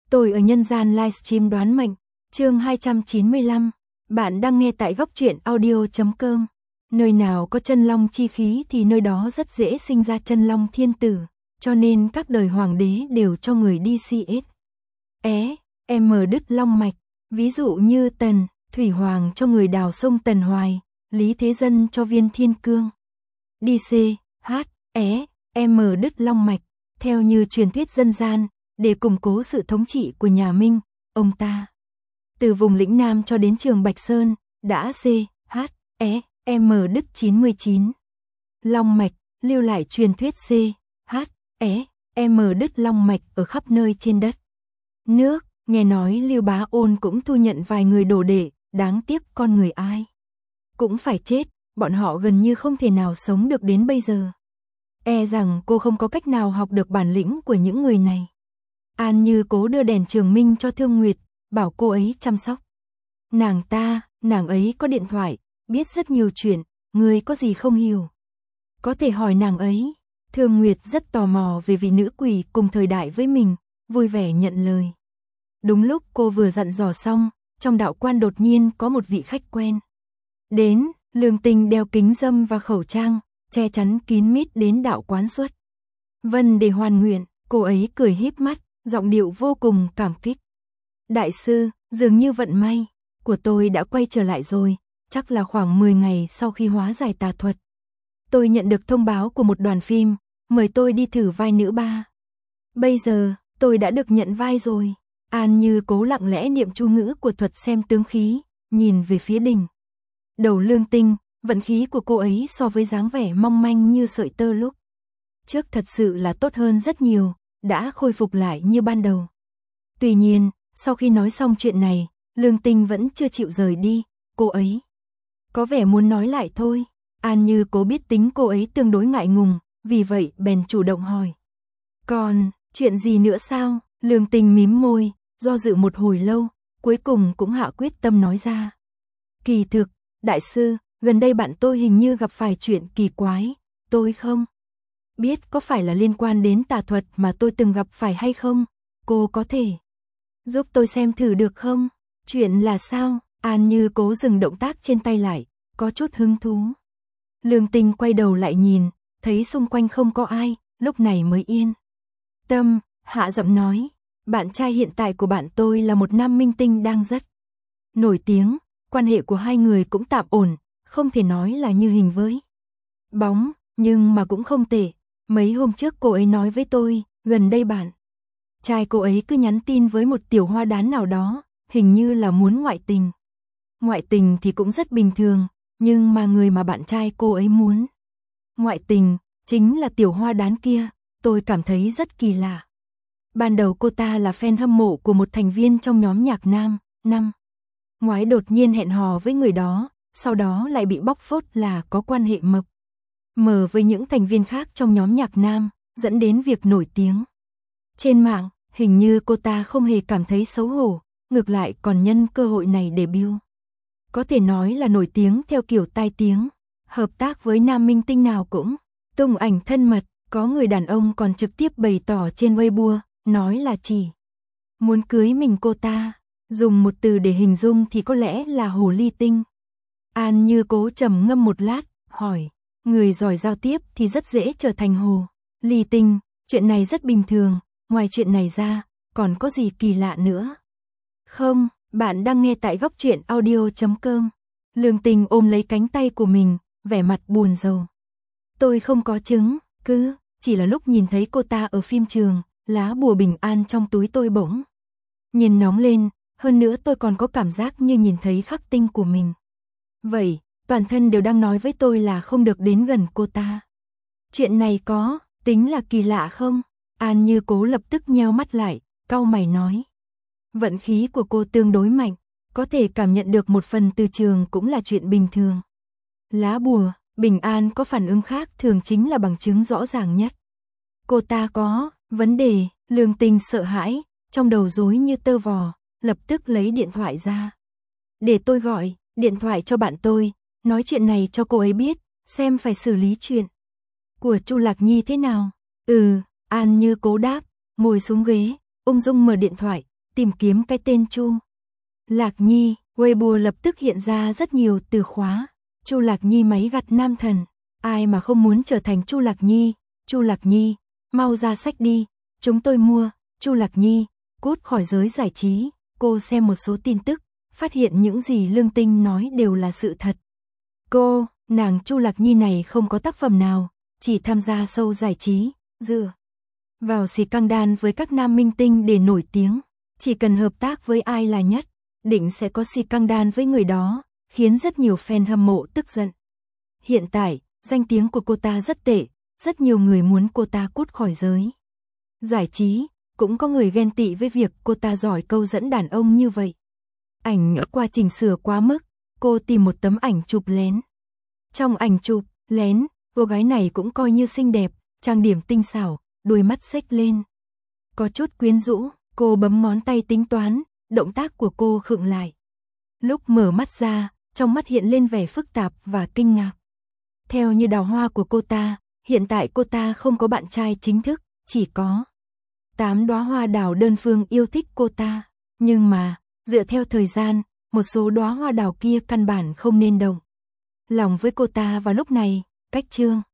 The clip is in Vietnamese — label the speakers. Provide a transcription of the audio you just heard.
Speaker 1: Tôi ở nhân gian livestream đoán mệnh, chương 295. Bạn đang nghe tại góc truyện audio.com. Nơi nào có chân long chi khí thì nơi đó rất dễ sinh ra chân long thiên tử, cho nên các đời hoàng đế đều cho người đi CS. Đứt long mạch, ví dụ như Tần, Thủy Hoàng cho người đào sông Tần Hoài, Lý Thế Dân cho Viên Thiên Cương. Đi đứt long mạch, theo như truyền thuyết dân gian, để củng cố sự thống trị của nhà Minh, ông ta từ vùng lĩnh Nam cho đến Trường Bạch Sơn, đã đứt 99 long mạch, lưu lại truyền thuyết đứt long mạch ở khắp nơi trên đất nước. Nghe nói Lưu Bá Ôn cũng thu nhận vài người đồ đệ, đáng tiếc con người ai cũng phải chết, bọn họ gần như không thể nào sống được đến bây giờ. Rằng cô không có cách nào học được bản lĩnh của những người này. An Như Cố đưa đèn trường minh cho Thương Nguyệt, bảo cô ấy chăm sóc. Nàng ấy có điện thoại, biết rất nhiều chuyện, người có gì không hiểu có thể hỏi nàng ấy. Thương Nguyệt rất tò mò về vị nữ quỷ cùng thời đại với mình, vui vẻ nhận lời. Đúng lúc cô vừa dặn dò xong, trong đạo quan đột nhiên có một vị khách quen đến. Lương Tinh đeo kính râm và khẩu trang, che chắn kín mít đến đạo quán xuất vân để hoàn nguyện. Cô ấy cười híp mắt, giọng điệu vô cùng cảm kích. Đại sư, dường như vận may của tôi đã quay trở lại rồi, chắc là khoảng 10 ngày sau khi hóa giải tà thuật. Tôi nhận được thông báo của một đoàn phim, mời tôi đi thử vai nữ ba. Bây giờ, tôi đã được nhận vai rồi. An Như Cố lặng lẽ niệm chú ngữ của thuật xem tướng khí, nhìn về phía đỉnh đầu Lương Tinh. Vận khí của cô ấy so với dáng vẻ mong manh như sợi tơ lúc trước thật sự là tốt hơn rất nhiều, đã khôi phục lại như ban đầu. Tuy nhiên, sau khi nói xong chuyện này, Lương Tinh vẫn chưa chịu rời đi, cô ấy có vẻ muốn nói lại thôi. An Như Cố biết tính cô ấy tương đối ngại ngùng, vì vậy bèn chủ động hỏi. Còn, chuyện gì nữa sao? Lương Tinh mím môi, do dự một hồi lâu, cuối cùng cũng hạ quyết tâm nói ra. Kỳ thực, đại sư, gần đây bạn tôi hình như gặp phải chuyện kỳ quái, tôi không biết có phải là liên quan đến tà thuật mà tôi từng gặp phải hay không, cô có thể giúp tôi xem thử được không? Chuyện là sao? An Như Cố dừng động tác trên tay lại, có chút hứng thú. Lương Tinh quay đầu lại nhìn, thấy xung quanh không có ai, lúc này mới yên tâm, hạ giọng nói. Bạn trai hiện tại của bạn tôi là một nam minh tinh đang rất nổi tiếng, quan hệ của hai người cũng tạm ổn, không thể nói là như hình với bóng, nhưng mà cũng không tệ. Mấy hôm trước cô ấy nói với tôi, gần đây bạn trai cô ấy cứ nhắn tin với một tiểu hoa đán nào đó, hình như là muốn ngoại tình. Ngoại tình thì cũng rất bình thường, nhưng mà người mà bạn trai cô ấy muốn ngoại tình chính là tiểu hoa đán kia, tôi cảm thấy rất kỳ lạ. Ban đầu cô ta là fan hâm mộ của một thành viên trong nhóm nhạc nam, năm ngoái đột nhiên hẹn hò với người đó, sau đó lại bị bóc phốt là có quan hệ mập mờ với những thành viên khác trong nhóm nhạc nam, dẫn đến việc nổi tiếng trên mạng. Hình như cô ta không hề cảm thấy xấu hổ, ngược lại còn nhân cơ hội này để build. Có thể nói là nổi tiếng theo kiểu tai tiếng, hợp tác với nam minh tinh nào cũng tung ảnh thân mật, có người đàn ông còn trực tiếp bày tỏ trên Weibo, nói là chỉ muốn cưới mình cô ta. Dùng một từ để hình dung thì có lẽ là hồ ly tinh. An Như Cố trầm ngâm một lát, hỏi. Người giỏi giao tiếp thì rất dễ trở thành hồ ly tinh, chuyện này rất bình thường, ngoài chuyện này ra, còn có gì kỳ lạ nữa? Không, bạn đang nghe tại góc truyện audio.com. Lương Tinh ôm lấy cánh tay của mình, vẻ mặt buồn rầu. Tôi không có chứng cứ, chỉ là lúc nhìn thấy cô ta ở phim trường, lá bùa bình an trong túi tôi bỗng nhiên nóng lên. Hơn nữa tôi còn có cảm giác như nhìn thấy khắc tinh của mình. Vậy, toàn thân đều đang nói với tôi là không được đến gần cô ta. Chuyện này có tính là kỳ lạ không? An Như Cố lập tức nheo mắt lại, cau mày nói. Vận khí của cô tương đối mạnh, có thể cảm nhận được một phần từ trường cũng là chuyện bình thường. Lá bùa, bình an có phản ứng khác thường chính là bằng chứng rõ ràng nhất. Cô ta có vấn đề. Lương Tinh sợ hãi, trong đầu rối như tơ vò. Lập tức lấy điện thoại ra. Để tôi gọi điện thoại cho bạn tôi, nói chuyện này cho cô ấy biết, xem phải xử lý chuyện của Chu Lạc Nhi thế nào. An Như Cố đáp, ngồi xuống ghế, ung dung mở điện thoại, tìm kiếm cái tên Chu Lạc Nhi, Weibo lập tức hiện ra rất nhiều từ khóa. Chu Lạc Nhi máy gặt nam thần, ai mà không muốn trở thành Chu Lạc Nhi, Chu Lạc Nhi, mau ra sách đi, chúng tôi mua, Chu Lạc Nhi, cút khỏi giới giải trí. Cô xem một số tin tức, phát hiện những gì Lương Tinh nói đều là sự thật. Nàng Chu Lạc Nhi này không có tác phẩm nào, chỉ tham gia show giải trí, dựa vào xì căng đan với các nam minh tinh để nổi tiếng. Chỉ cần hợp tác với ai là nhất, định sẽ có xì căng đan với người đó, khiến rất nhiều fan hâm mộ tức giận. Hiện tại, danh tiếng của cô ta rất tệ, rất nhiều người muốn cô ta cút khỏi giới giải trí, cũng có người ghen tị với việc cô ta giỏi câu dẫn đàn ông như vậy. Ảnh qua chỉnh sửa quá mức, cô tìm một tấm ảnh chụp lén. Trong ảnh chụp lén, cô gái này cũng coi như xinh đẹp, trang điểm tinh xảo, đôi mắt xếch lên, có chút quyến rũ. Cô bấm ngón tay tính toán, động tác của cô khựng lại. Lúc mở mắt ra, trong mắt hiện lên vẻ phức tạp và kinh ngạc. Theo như đào hoa của cô ta, hiện tại cô ta không có bạn trai chính thức, chỉ có 8 đóa hoa đào đơn phương yêu thích cô ta. Nhưng mà, dựa theo thời gian, một số đóa hoa đào kia căn bản không nên động lòng với cô ta vào lúc này. Cách chương